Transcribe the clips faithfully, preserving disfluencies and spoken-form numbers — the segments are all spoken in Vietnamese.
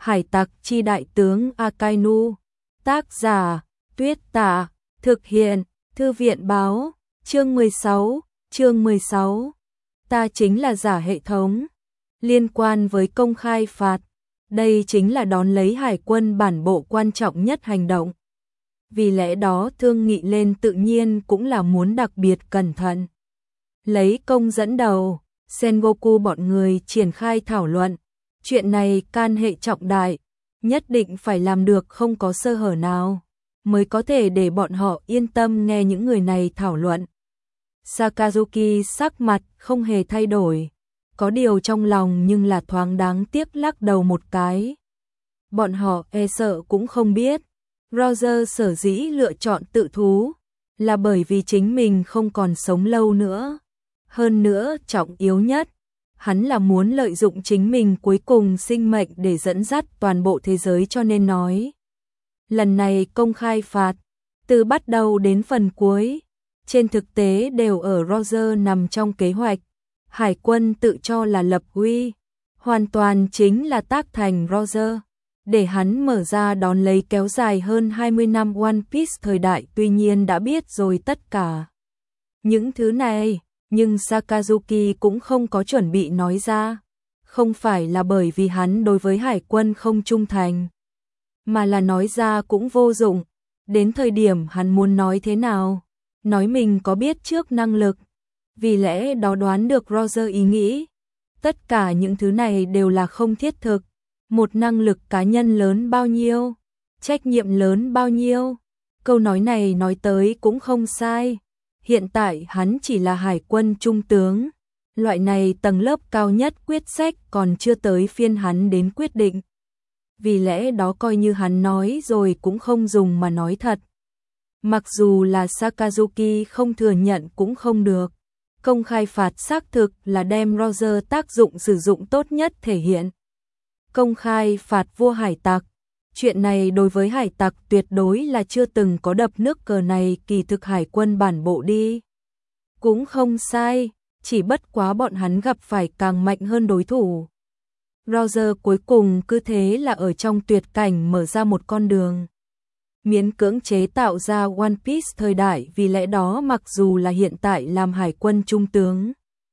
Hải tặc chi đại tướng Akainu. Tác giả, Tuyết Tả. Thực hiện, Thư viện báo. Chương mười sáu, chương mười sáu. Ta chính là giả hệ thống. Liên quan với công khai phạt, đây chính là đón lấy hải quân bản bộ quan trọng nhất hành động. Vì lẽ đó thương nghị lên tự nhiên cũng là muốn đặc biệt cẩn thận. Lấy công dẫn đầu, Sengoku bọn người triển khai thảo luận. Chuyện này can hệ trọng đại, nhất định phải làm được không có sơ hở nào, mới có thể để bọn họ yên tâm nghe những người này thảo luận. Sakazuki sắc mặt không hề thay đổi, có điều trong lòng nhưng là thoáng đáng tiếc lắc đầu một cái. Bọn họ e sợ cũng không biết, Roger sở dĩ lựa chọn tự thú, là bởi vì chính mình không còn sống lâu nữa. Hơn nữa, trọng yếu nhất, hắn là muốn lợi dụng chính mình cuối cùng sinh mệnh để dẫn dắt toàn bộ thế giới, cho nên nói. Lần này công khai phạt, từ bắt đầu đến phần cuối, trên thực tế đều ở Roger nằm trong kế hoạch. Hải quân tự cho là lập uy, hoàn toàn chính là tác thành Roger, để hắn mở ra đón lấy kéo dài hơn hai mươi năm One Piece thời đại. Tuy nhiên đã biết rồi tất cả những thứ này, nhưng Sakazuki cũng không có chuẩn bị nói ra. Không phải là bởi vì hắn đối với hải quân không trung thành, mà là nói ra cũng vô dụng. Đến thời điểm hắn muốn nói thế nào, nói mình có biết trước năng lực, vì lẽ đó đoán được Roger ý nghĩ. Tất cả những thứ này đều là không thiết thực. Một năng lực cá nhân lớn bao nhiêu, trách nhiệm lớn bao nhiêu. Câu nói này nói tới cũng không sai. Hiện tại hắn chỉ là hải quân trung tướng, loại này tầng lớp cao nhất quyết sách còn chưa tới phiên hắn đến quyết định. Vì lẽ đó coi như hắn nói rồi cũng không dùng mà nói thật. Mặc dù là Sakazuki không thừa nhận cũng không được. Công khai phạt xác thực là đem Roger tác dụng sử dụng tốt nhất thể hiện. Công khai phạt vua hải tặc. Chuyện này đối với hải tặc tuyệt đối là chưa từng có, đập nước cờ này kỳ thực hải quân bản bộ đi. Cũng không sai, chỉ bất quá bọn hắn gặp phải càng mạnh hơn đối thủ. Roger cuối cùng cứ thế là ở trong tuyệt cảnh mở ra một con đường. Miễn cưỡng chế tạo ra One Piece thời đại, vì lẽ đó mặc dù là hiện tại làm hải quân trung tướng,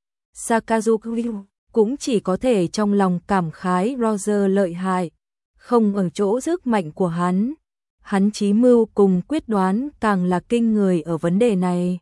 Sakazuki cũng chỉ có thể trong lòng cảm khái Roger lợi hại, không ở chỗ sức mạnh của hắn. Hắn trí mưu cùng quyết đoán càng là kinh người ở vấn đề này.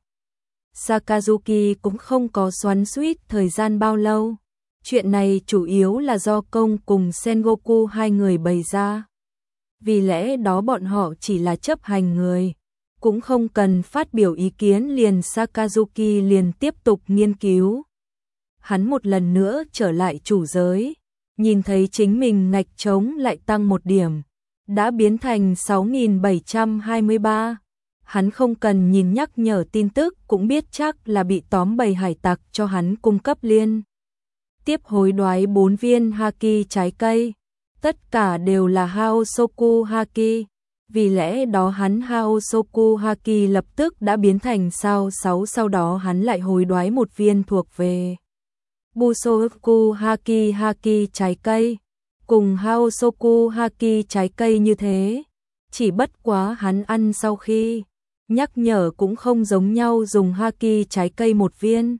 Sakazuki cũng không có xoắn xuýt thời gian bao lâu. Chuyện này chủ yếu là do công cùng Sengoku hai người bày ra. Vì lẽ đó bọn họ chỉ là chấp hành người, cũng không cần phát biểu ý kiến liền. Sakazuki liền tiếp tục nghiên cứu. Hắn một lần nữa trở lại chủ giới, nhìn thấy chính mình ngạch trống lại tăng một điểm, đã biến thành sáu nghìn bảy trăm hai mươi ba. Hắn không cần nhìn nhắc nhở tin tức cũng biết chắc là bị tóm bầy hải tặc cho hắn cung cấp liên tiếp hối đoái bốn viên haki trái cây. Tất cả đều là Haosoku haki, vì lẽ đó hắn Haosoku haki lập tức đã biến thành sao sáu. Sau đó hắn lại hối đoái một viên thuộc về Busoku haki haki trái cây, cùng Haosoku haki trái cây như thế. Chỉ bất quá hắn ăn sau khi nhắc nhở cũng không giống nhau, dùng haki trái cây một viên,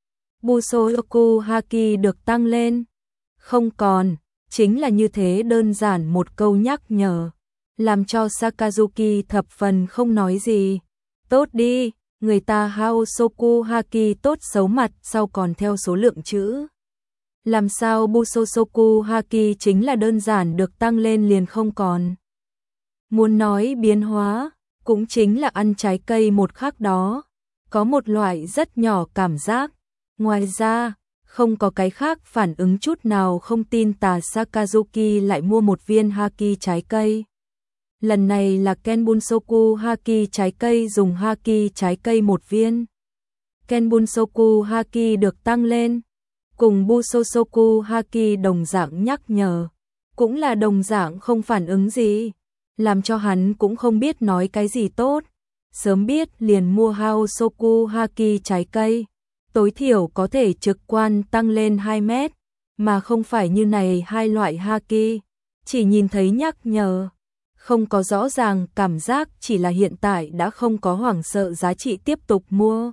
Busoku haki được tăng lên. Không còn, chính là như thế đơn giản một câu nhắc nhở, làm cho Sakazuki thập phần không nói gì. Tốt đi, người ta Haosoku haki tốt xấu mặt sau còn theo số lượng chữ. Làm sao Busosoku haki chính là đơn giản được tăng lên liền không còn. Muốn nói biến hóa, cũng chính là ăn trái cây một khắc đó, có một loại rất nhỏ cảm giác. Ngoài ra, không có cái khác phản ứng chút nào. Không tin tà, Sakazuki lại mua một viên haki trái cây. Lần này là Kenbunsoku haki trái cây, dùng haki trái cây một viên. Kenbunsoku haki được tăng lên, cùng Busosoku haki đồng dạng nhắc nhở, cũng là đồng dạng không phản ứng gì, làm cho hắn cũng không biết nói cái gì tốt. Sớm biết liền mua Haosoku haki trái cây, tối thiểu có thể trực quan tăng lên hai mét, mà không phải như này hai loại haki. chỉ nhìn thấy nhắc nhở, không có rõ ràng cảm giác, chỉ là hiện tại đã không có hoảng sợ giá trị tiếp tục mua.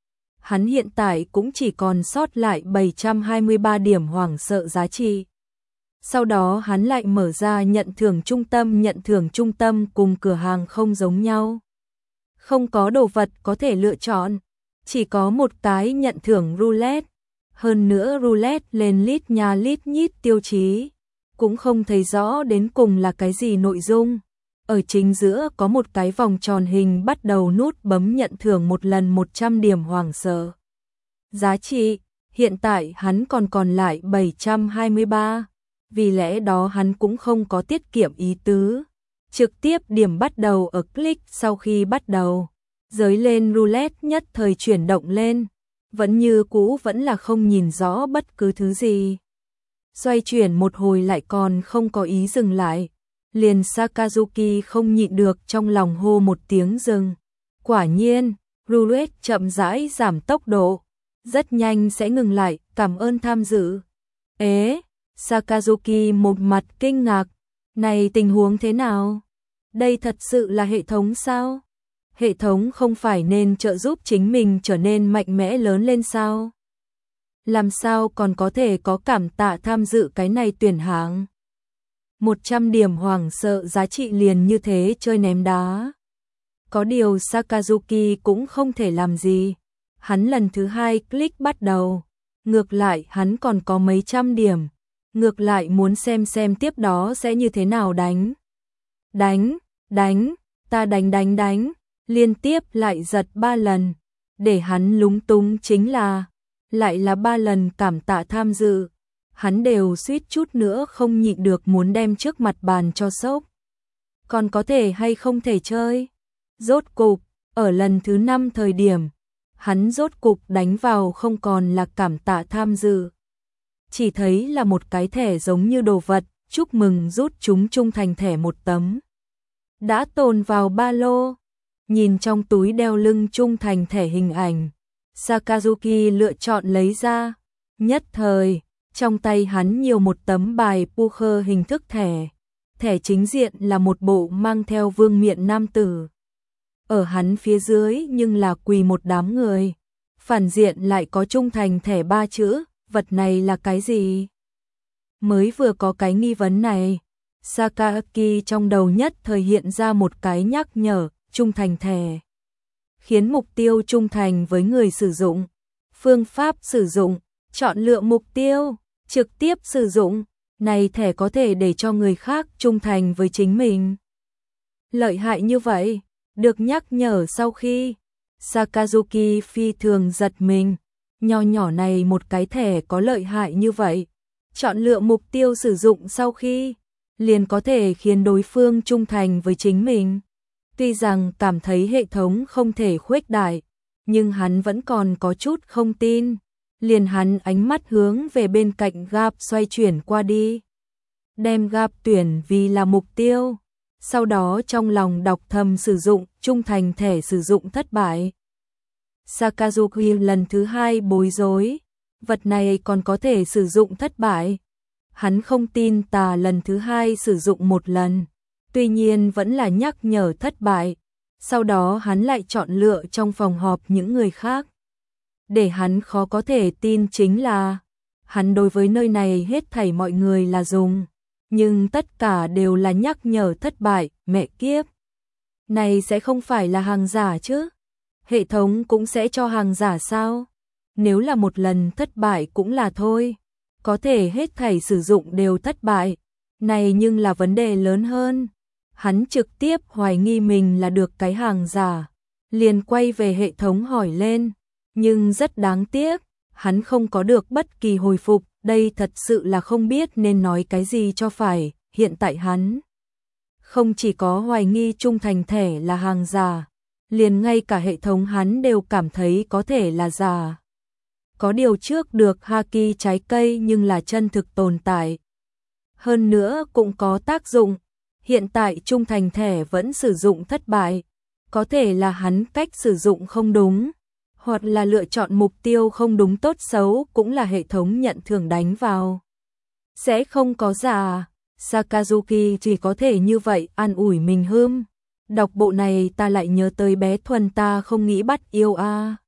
Hắn hiện tại cũng chỉ còn sót lại bảy trăm hai mươi ba điểm hoảng sợ giá trị. Sau đó hắn lại mở ra nhận thưởng trung tâm, nhận thưởng trung tâm cùng cửa hàng không giống nhau. Không có đồ vật có thể lựa chọn, chỉ có một cái nhận thưởng roulette. Hơn nữa roulette lên lít nha lít nhít tiêu chí, cũng không thấy rõ đến cùng là cái gì nội dung. Ở chính giữa có một cái vòng tròn hình bắt đầu nút bấm nhận thưởng một lần một trăm điểm hoảng sợ giá trị, hiện tại hắn còn còn lại bảy trăm hai mươi ba, vì lẽ đó hắn cũng không có tiết kiệm ý tứ. Trực tiếp điểm bắt đầu ở click, sau khi bắt đầu, giới lên roulette nhất thời chuyển động lên, vẫn như cũ vẫn là không nhìn rõ bất cứ thứ gì. Xoay chuyển một hồi lại còn không có ý dừng lại, liền Sakazuki không nhịn được trong lòng hô một tiếng dừng. Quả nhiên, roulette chậm rãi giảm tốc độ, rất nhanh sẽ ngừng lại, cảm ơn tham dự. Ế, Sakazuki một mặt kinh ngạc, này tình huống thế nào? Đây thật sự là hệ thống sao? Hệ thống không phải nên trợ giúp chính mình trở nên mạnh mẽ lớn lên sao? Làm sao còn có thể có cảm tạ tham dự cái này tuyển hạng? một trăm điểm hoảng sợ giá trị liền như thế chơi ném đá. Có điều Sakazuki cũng không thể làm gì. Hắn lần thứ hai click bắt đầu. Ngược lại hắn còn có mấy trăm điểm. Ngược lại muốn xem xem tiếp đó sẽ như thế nào đánh. Đánh, đánh, ta đánh đánh đánh. Liên tiếp lại giật ba lần. Để hắn lúng túng chính là lại là ba lần cảm tạ tham dự. Hắn đều suýt chút nữa không nhịn được muốn đem trước mặt bàn cho sốc. Còn có thể hay không thể chơi? Rốt cục, ở lần thứ năm thời điểm, hắn rốt cục đánh vào không còn là cảm tạ tham dự. Chỉ thấy là một cái thẻ giống như đồ vật, chúc mừng rút chúng trung thành thẻ một tấm. Đã tồn vào ba lô, nhìn trong túi đeo lưng trung thành thẻ hình ảnh. Sakazuki lựa chọn lấy ra, nhất thời. Trong tay hắn nhiều một tấm bài poker hình thức thẻ. Thẻ chính diện là một bộ mang theo vương miện nam tử. Ở hắn phía dưới nhưng là quỳ một đám người. Phản diện lại có trung thành thẻ ba chữ, vật này là cái gì? Mới vừa có cái nghi vấn này, Sakazuki trong đầu nhất thời hiện ra một cái nhắc nhở, trung thành thẻ. Khiến mục tiêu trung thành với người sử dụng. Phương pháp sử dụng, chọn lựa mục tiêu. Trực tiếp sử dụng, này thẻ có thể để cho người khác trung thành với chính mình. Lợi hại như vậy, được nhắc nhở sau khi Sakazuki phi thường giật mình, nho nhỏ này một cái thẻ có lợi hại như vậy. Chọn lựa mục tiêu sử dụng sau khi, liền có thể khiến đối phương trung thành với chính mình. Tuy rằng cảm thấy hệ thống không thể khuếch đại, nhưng hắn vẫn còn có chút không tin. Liền hắn ánh mắt hướng về bên cạnh gap xoay chuyển qua đi. Đem gap tuyển vì là mục tiêu. Sau đó trong lòng đọc thầm sử dụng, trung thành thẻ sử dụng thất bại. Sakazuki lần thứ hai bối rối. Vật này còn có thể sử dụng thất bại. Hắn không tin tà lần thứ hai sử dụng một lần. Tuy nhiên vẫn là nhắc nhở thất bại. Sau đó hắn lại chọn lựa trong phòng họp những người khác. Để hắn khó có thể tin chính là, hắn đối với nơi này hết thảy mọi người là dùng, nhưng tất cả đều là nhắc nhở thất bại, mẹ kiếp. Này sẽ không phải là hàng giả chứ? Hệ thống cũng sẽ cho hàng giả sao? Nếu là một lần thất bại cũng là thôi, có thể hết thảy sử dụng đều thất bại. Này nhưng là vấn đề lớn hơn. Hắn trực tiếp hoài nghi mình là được cái hàng giả, liền quay về hệ thống hỏi lên. Nhưng rất đáng tiếc, hắn không có được bất kỳ hồi phục, đây thật sự là không biết nên nói cái gì cho phải, hiện tại hắn không chỉ có hoài nghi trung thành thẻ là hàng giả, liền ngay cả hệ thống hắn đều cảm thấy có thể là giả. Có điều trước được Haki trái cây nhưng là chân thực tồn tại. Hơn nữa cũng có tác dụng, hiện tại trung thành thẻ vẫn sử dụng thất bại, có thể là hắn cách sử dụng không đúng. Hoặc là lựa chọn mục tiêu không đúng, tốt xấu cũng là hệ thống nhận thưởng đánh vào. Sẽ không có giả. Sakazuki chỉ có thể như vậy an ủi mình hưm. Đọc bộ này ta lại nhớ tới bé Thuần ta không nghĩ bắt yêu a. À.